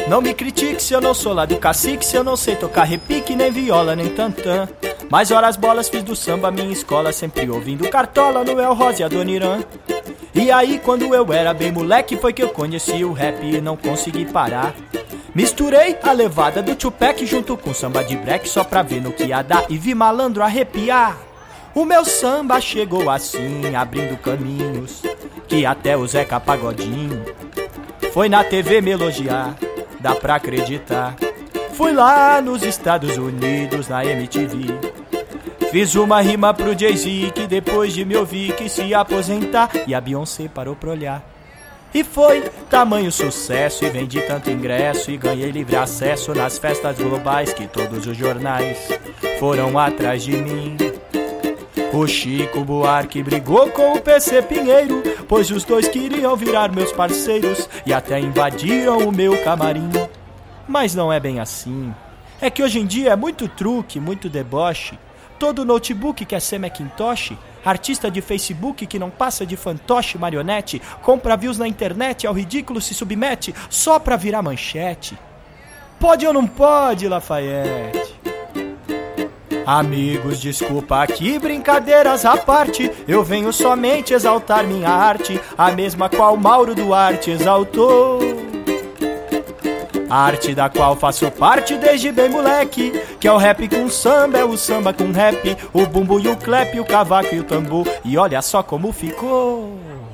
Não me critique se eu não sou lá do cacique, se eu não sei tocar repique, nem viola, nem tantã. Mas horas bolas fiz do samba minha escola, sempre ouvindo Cartola, Noel Rosa e Adoniran. E aí quando eu era bem moleque foi que eu conheci o rap e não consegui parar. Misturei a levada do Tupac junto com samba de break só pra ver no que ia dar e vi malandro arrepiar. O meu samba chegou assim, abrindo caminhos, que até o Zeca Pagodinho foi na TV me elogiar, dá pra acreditar. Fui lá nos Estados Unidos, na MTV, fiz uma rima pro Jay-Z, que depois de me ouvir quis se aposentar, e a Beyoncé parou pra olhar. E foi tamanho sucesso, e vendi tanto ingresso, e ganhei livre acesso nas festas globais, que todos os jornais foram atrás de mim. O Chico Buarque brigou com o PC Pinheiro, pois os dois queriam virar meus parceiros, e até invadiram o meu camarim. Mas não é bem assim. É que hoje em dia é muito truque, muito deboche. Todo notebook quer ser Macintosh. Artista de Facebook que não passa de fantoche, marionete, compra views na internet, ao ridículo se submete só pra virar manchete. Pode ou não pode, Lafayette? Amigos, desculpa aqui, brincadeiras à parte, eu venho somente exaltar minha arte, a mesma qual Mauro Duarte exaltou. A arte da qual faço parte desde bem moleque, que é o rap com samba, é o samba com rap, o bumbo e o clap, o cavaco e o tambor, e olha só como ficou.